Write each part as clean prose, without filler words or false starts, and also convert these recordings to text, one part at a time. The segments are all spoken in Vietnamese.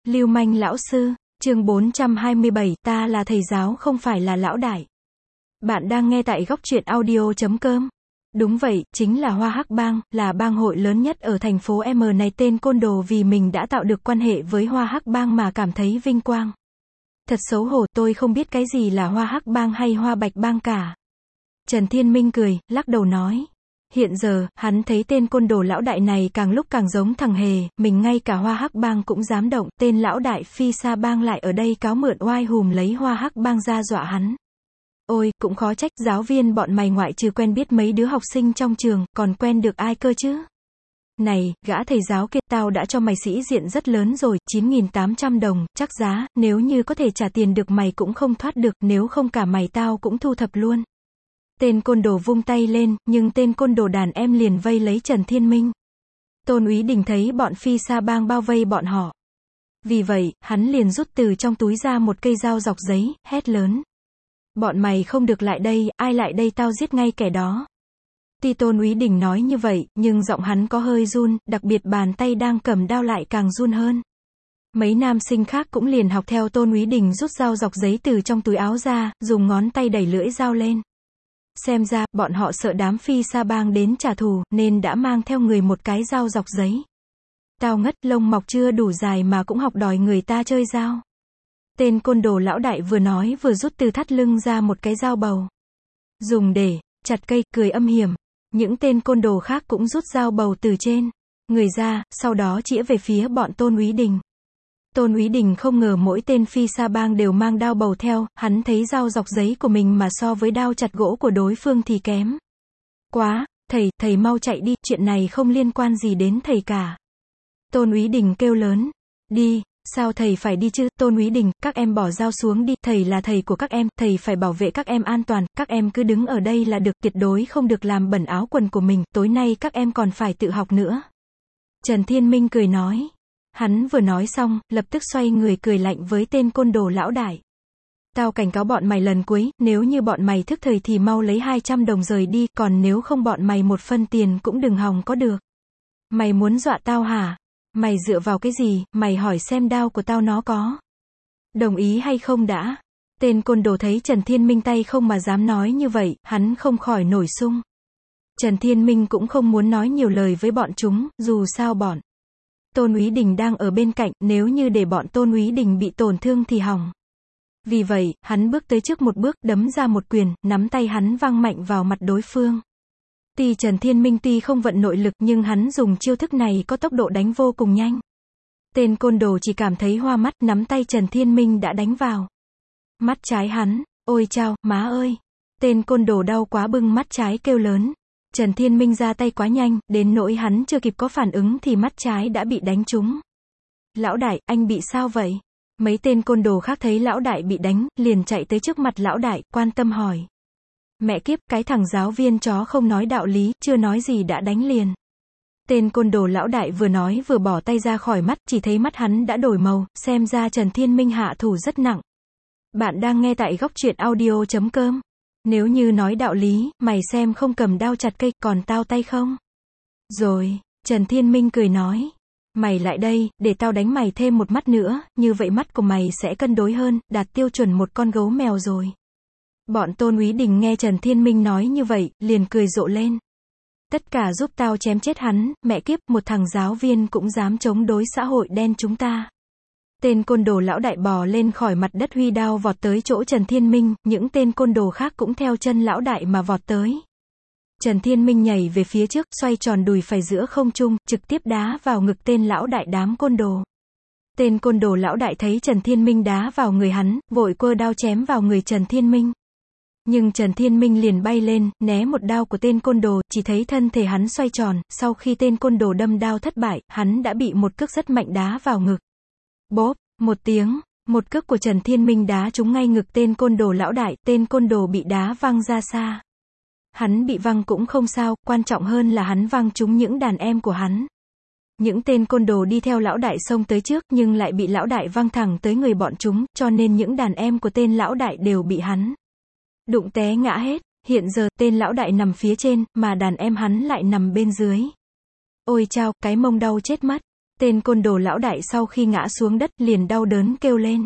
Lưu manh lão sư, chương 427, ta là thầy giáo không phải là lão đại. Bạn đang nghe tại góc truyện audio.com. Đúng vậy, chính là Hoa Hắc Bang, là bang hội lớn nhất ở thành phố M này. Tên côn đồ vì mình đã tạo được quan hệ với Hoa Hắc Bang mà cảm thấy vinh quang. Thật xấu hổ, tôi không biết cái gì là Hoa Hắc Bang hay Hoa Bạch Bang cả. Trần Thiên Minh cười, lắc đầu nói. Hiện giờ, hắn thấy tên côn đồ lão đại này càng lúc càng giống thằng hề, mình ngay cả Hoa Hắc Bang cũng dám động, tên lão đại Phi Sa Bang lại ở đây cáo mượn oai hùm lấy Hoa Hắc Bang ra dọa hắn. Ôi, cũng khó trách, giáo viên bọn mày ngoại trừ quen biết mấy đứa học sinh trong trường, còn quen được ai cơ chứ? Này, gã thầy giáo kia, tao đã cho mày sĩ diện rất lớn rồi, 9.800 đồng, chắc giá, nếu như có thể trả tiền được mày cũng không thoát được, nếu không cả mày tao cũng thu thập luôn. Tên côn đồ vung tay lên, nhưng tên côn đồ đàn em liền vây lấy Trần Thiên Minh. Tôn Úy Đình thấy bọn Phi Sa Bang bao vây bọn họ. Vì vậy, hắn liền rút từ trong túi ra một cây dao dọc giấy, hét lớn. Bọn mày không được lại đây, ai lại đây tao giết ngay kẻ đó. Tuy Tôn Úy Đình nói như vậy, nhưng giọng hắn có hơi run, đặc biệt bàn tay đang cầm đao lại càng run hơn. Mấy nam sinh khác cũng liền học theo Tôn Úy Đình rút dao dọc giấy từ trong túi áo ra, dùng ngón tay đẩy lưỡi dao lên. Xem ra, bọn họ sợ đám Phi Sa Bang đến trả thù, nên đã mang theo người một cái dao dọc giấy. Tao ngất, lông mọc chưa đủ dài mà cũng học đòi người ta chơi dao. Tên côn đồ lão đại vừa nói vừa rút từ thắt lưng ra một cái dao bầu. Dùng để chặt cây, cười âm hiểm. Những tên côn đồ khác cũng rút dao bầu từ trên người ra, sau đó chĩa về phía bọn Tôn Úy Đình. Tôn Úy Đình không ngờ mỗi tên Phi Sa Bang đều mang đao bầu theo, hắn thấy dao dọc giấy của mình mà so với đao chặt gỗ của đối phương thì kém quá. Thầy mau chạy đi, chuyện này không liên quan gì đến thầy cả. Tôn Úy Đình kêu lớn. Đi, sao thầy phải đi chứ? Tôn Úy Đình, các em bỏ dao xuống đi, thầy là thầy của các em, thầy phải bảo vệ các em an toàn, các em cứ đứng ở đây là được, tuyệt đối không được làm bẩn áo quần của mình, tối nay các em còn phải tự học nữa. Trần Thiên Minh cười nói. Hắn vừa nói xong, lập tức xoay người cười lạnh với tên côn đồ lão đại. Tao cảnh cáo bọn mày lần cuối, nếu như bọn mày thức thời thì mau lấy 200 đồng rời đi, còn nếu không bọn mày một phân tiền cũng đừng hòng có được. Mày muốn dọa tao hả? Mày dựa vào cái gì, mày hỏi xem đao của tao nó có đồng ý hay không đã? Tên côn đồ thấy Trần Thiên Minh tay không mà dám nói như vậy, hắn không khỏi nổi sung. Trần Thiên Minh cũng không muốn nói nhiều lời với bọn chúng, dù sao bọn Tôn Úy Đình đang ở bên cạnh, nếu như để bọn Tôn Úy Đình bị tổn thương thì hỏng. Vì vậy, hắn bước tới trước một bước, đấm ra một quyền, nắm tay hắn văng mạnh vào mặt đối phương. Trần Thiên Minh tuy không vận nội lực nhưng hắn dùng chiêu thức này có tốc độ đánh vô cùng nhanh. Tên côn đồ chỉ cảm thấy hoa mắt, nắm tay Trần Thiên Minh đã đánh vào mắt trái hắn. Ôi chao, má ơi! Tên côn đồ đau quá bưng mắt trái kêu lớn. Trần Thiên Minh ra tay quá nhanh, đến nỗi hắn chưa kịp có phản ứng thì mắt trái đã bị đánh trúng. Lão đại, anh bị sao vậy? Mấy tên côn đồ khác thấy lão đại bị đánh, liền chạy tới trước mặt lão đại, quan tâm hỏi. Mẹ kiếp, cái thằng giáo viên chó không nói đạo lý, chưa nói gì đã đánh liền. Tên côn đồ lão đại vừa nói vừa bỏ tay ra khỏi mắt, chỉ thấy mắt hắn đã đổi màu, xem ra Trần Thiên Minh hạ thủ rất nặng. Bạn đang nghe tại góc truyện audio.com. Nếu như nói đạo lý, mày xem không cầm đao chặt cây, còn tao tay không? Rồi, Trần Thiên Minh cười nói. Mày lại đây, để tao đánh mày thêm một mắt nữa, như vậy mắt của mày sẽ cân đối hơn, đạt tiêu chuẩn một con gấu mèo rồi. Bọn Tôn Úy Đình nghe Trần Thiên Minh nói như vậy, liền cười rộ lên. Tất cả giúp tao chém chết hắn, mẹ kiếp, một thằng giáo viên cũng dám chống đối xã hội đen chúng ta. Tên côn đồ lão đại bò lên khỏi mặt đất huy đao vọt tới chỗ Trần Thiên Minh, những tên côn đồ khác cũng theo chân lão đại mà vọt tới. Trần Thiên Minh nhảy về phía trước, xoay tròn đùi phải giữa không trung, trực tiếp đá vào ngực tên lão đại đám côn đồ. Tên côn đồ lão đại thấy Trần Thiên Minh đá vào người hắn, vội quơ đao chém vào người Trần Thiên Minh. Nhưng Trần Thiên Minh liền bay lên, né một đao của tên côn đồ, chỉ thấy thân thể hắn xoay tròn, sau khi tên côn đồ đâm đao thất bại, hắn đã bị một cước rất mạnh đá vào ngực. Bốp, một tiếng, một cước của Trần Thiên Minh đá trúng ngay ngực tên côn đồ lão đại, tên côn đồ bị đá văng ra xa. Hắn bị văng cũng không sao, quan trọng hơn là hắn văng trúng những đàn em của hắn. Những tên côn đồ đi theo lão đại xông tới trước nhưng lại bị lão đại văng thẳng tới người bọn chúng, cho nên những đàn em của tên lão đại đều bị hắn đụng té ngã hết. Hiện giờ, tên lão đại nằm phía trên, mà đàn em hắn lại nằm bên dưới. Ôi chao, cái mông đau chết mất. Tên côn đồ lão đại sau khi ngã xuống đất liền đau đớn kêu lên.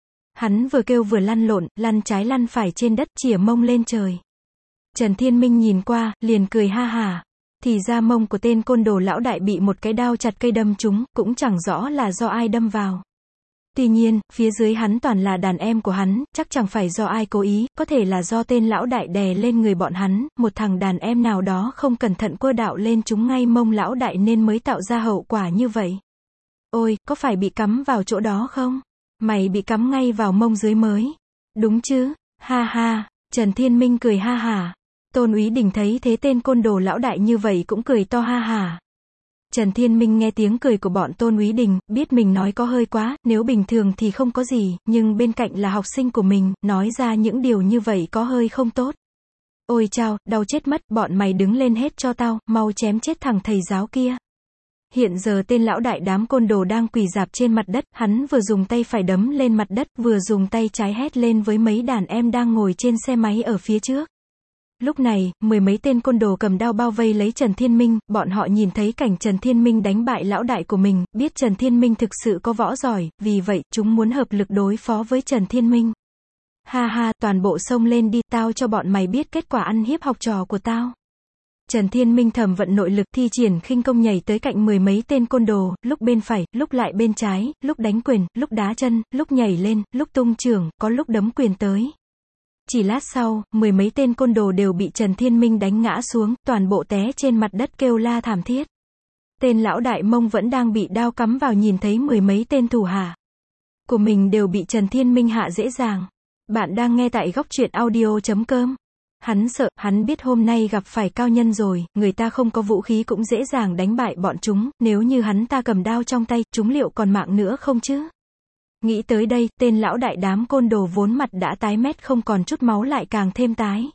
Hắn vừa kêu vừa lăn lộn, lăn trái lăn phải trên đất, chìa mông lên trời. Trần Thiên Minh nhìn qua, liền cười ha hả. Thì ra mông của tên côn đồ lão đại bị một cái đao chặt cây đâm trúng, cũng chẳng rõ là do ai đâm vào. Tuy nhiên, phía dưới hắn toàn là đàn em của hắn, chắc chẳng phải do ai cố ý, có thể là do tên lão đại đè lên người bọn hắn, một thằng đàn em nào đó không cẩn thận quơ đạo lên trúng ngay mông lão đại nên mới tạo ra hậu quả như vậy. Ôi, có phải bị cắm vào chỗ đó không? Mày bị cắm ngay vào mông dưới mới. Đúng chứ? Ha ha, Trần Thiên Minh cười ha hả. Tôn Úy Đình thấy thế tên côn đồ lão đại như vậy cũng cười to ha hả. Trần Thiên Minh nghe tiếng cười của bọn Tôn Úy Đình, biết mình nói có hơi quá, nếu bình thường thì không có gì, nhưng bên cạnh là học sinh của mình, nói ra những điều như vậy có hơi không tốt. Ôi chao, đau chết mất, bọn mày đứng lên hết cho tao, mau chém chết thằng thầy giáo kia. Hiện giờ tên lão đại đám côn đồ đang quỳ rạp trên mặt đất, hắn vừa dùng tay phải đấm lên mặt đất, vừa dùng tay trái hét lên với mấy đàn em đang ngồi trên xe máy ở phía trước. Lúc này, mười mấy tên côn đồ cầm đao bao vây lấy Trần Thiên Minh, bọn họ nhìn thấy cảnh Trần Thiên Minh đánh bại lão đại của mình, biết Trần Thiên Minh thực sự có võ giỏi, vì vậy, chúng muốn hợp lực đối phó với Trần Thiên Minh. Ha ha, toàn bộ xông lên đi, tao cho bọn mày biết kết quả ăn hiếp học trò của tao. Trần Thiên Minh thầm vận nội lực thi triển khinh công nhảy tới cạnh mười mấy tên côn đồ, lúc bên phải, lúc lại bên trái, lúc đánh quyền, lúc đá chân, lúc nhảy lên, lúc tung chưởng, có lúc đấm quyền tới. Chỉ lát sau, mười mấy tên côn đồ đều bị Trần Thiên Minh đánh ngã xuống, toàn bộ té trên mặt đất kêu la thảm thiết. Tên lão đại mông vẫn đang bị đao cắm vào nhìn thấy mười mấy tên thủ hạ của mình đều bị Trần Thiên Minh hạ dễ dàng. Bạn đang nghe tại góc truyện audio.com. Hắn sợ, hắn biết hôm nay gặp phải cao nhân rồi, người ta không có vũ khí cũng dễ dàng đánh bại bọn chúng, nếu như hắn ta cầm đao trong tay, chúng liệu còn mạng nữa không chứ? Nghĩ tới đây, tên lão đại đám côn đồ vốn mặt đã tái mét không còn chút máu lại càng thêm tái.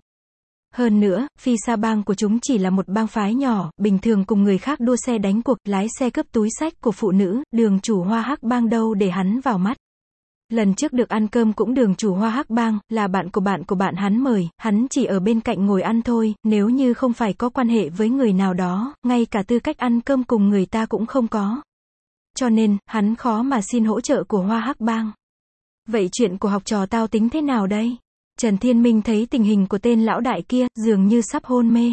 Hơn nữa, Phi Sa bang của chúng chỉ là một bang phái nhỏ, bình thường cùng người khác đua xe đánh cuộc, lái xe cướp túi xách của phụ nữ, đường chủ Hoa Hắc bang đâu để hắn vào mắt. Lần trước được ăn cơm cũng đường chủ Hoa Hắc bang, là bạn của bạn hắn mời, hắn chỉ ở bên cạnh ngồi ăn thôi, nếu như không phải có quan hệ với người nào đó, ngay cả tư cách ăn cơm cùng người ta cũng không có. Cho nên, hắn khó mà xin hỗ trợ của Hoa Hắc bang. Vậy chuyện của học trò tao tính thế nào đây? Trần Thiên Minh thấy tình hình của tên lão đại kia, dường như sắp hôn mê.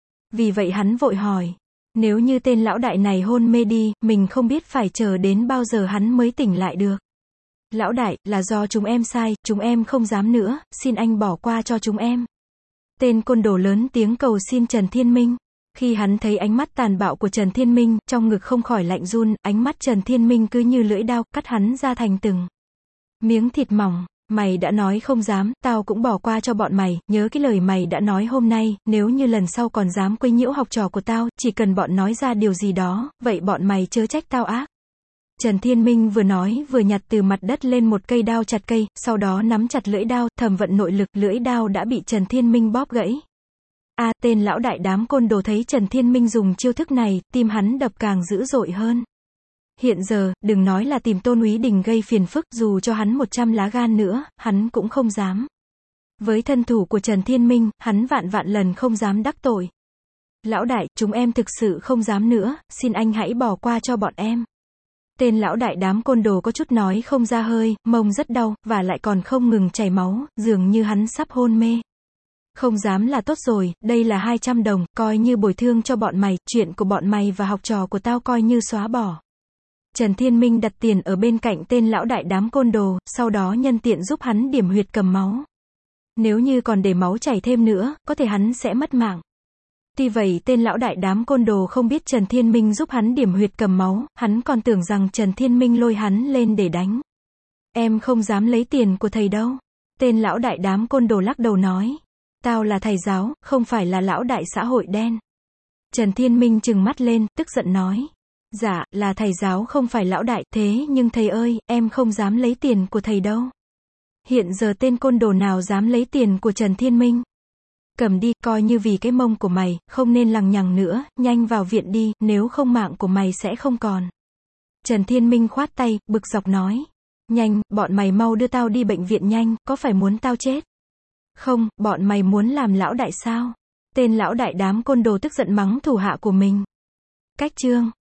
Vì vậy hắn vội hỏi. Nếu như tên lão đại này hôn mê đi, mình không biết phải chờ đến bao giờ hắn mới tỉnh lại được. Lão đại, là do chúng em sai, chúng em không dám nữa, xin anh bỏ qua cho chúng em. Tên côn đồ lớn tiếng cầu xin Trần Thiên Minh. Khi hắn thấy ánh mắt tàn bạo của Trần Thiên Minh, trong ngực không khỏi lạnh run, ánh mắt Trần Thiên Minh cứ như lưỡi dao, cắt hắn ra thành từng miếng thịt mỏng. Mày đã nói không dám, tao cũng bỏ qua cho bọn mày, nhớ cái lời mày đã nói hôm nay, nếu như lần sau còn dám quấy nhiễu học trò của tao, chỉ cần bọn nói ra điều gì đó, vậy bọn mày chớ trách tao ác. Trần Thiên Minh vừa nói vừa nhặt từ mặt đất lên một cây đao chặt cây, sau đó nắm chặt lưỡi đao, thầm vận nội lực, lưỡi đao đã bị Trần Thiên Minh bóp gãy. Tên lão đại đám côn đồ thấy Trần Thiên Minh dùng chiêu thức này, tim hắn đập càng dữ dội hơn. Hiện giờ, đừng nói là tìm Tôn Úy Đình gây phiền phức, dù cho hắn 100 lá gan nữa, hắn cũng không dám. Với thân thủ của Trần Thiên Minh, hắn vạn lần không dám đắc tội. Lão đại, chúng em thực sự không dám nữa, xin anh hãy bỏ qua cho bọn em. Tên lão đại đám côn đồ có chút nói không ra hơi, mông rất đau, và lại còn không ngừng chảy máu, dường như hắn sắp hôn mê. Không dám là tốt rồi, đây là 200 đồng, coi như bồi thường cho bọn mày, chuyện của bọn mày và học trò của tao coi như xóa bỏ. Trần Thiên Minh đặt tiền ở bên cạnh tên lão đại đám côn đồ, sau đó nhân tiện giúp hắn điểm huyệt cầm máu. Nếu như còn để máu chảy thêm nữa, có thể hắn sẽ mất mạng. Tuy vậy tên lão đại đám côn đồ không biết Trần Thiên Minh giúp hắn điểm huyệt cầm máu, hắn còn tưởng rằng Trần Thiên Minh lôi hắn lên để đánh. Em không dám lấy tiền của thầy đâu. Tên lão đại đám côn đồ lắc đầu nói. Tao là thầy giáo, không phải là lão đại xã hội đen. Trần Thiên Minh trừng mắt lên, tức giận nói. Dạ, là thầy giáo không phải lão đại, thế nhưng thầy ơi, em không dám lấy tiền của thầy đâu. Hiện giờ tên côn đồ nào dám lấy tiền của Trần Thiên Minh? Cầm đi, coi như vì cái mông của mày, không nên lằng nhằng nữa, nhanh vào viện đi, nếu không mạng của mày sẽ không còn. Trần Thiên Minh khoát tay, bực dọc nói. Nhanh, bọn mày mau đưa tao đi bệnh viện nhanh, có phải muốn tao chết? Không, bọn mày muốn làm lão đại sao? Tên lão đại đám côn đồ tức giận mắng thủ hạ của mình. Cách chương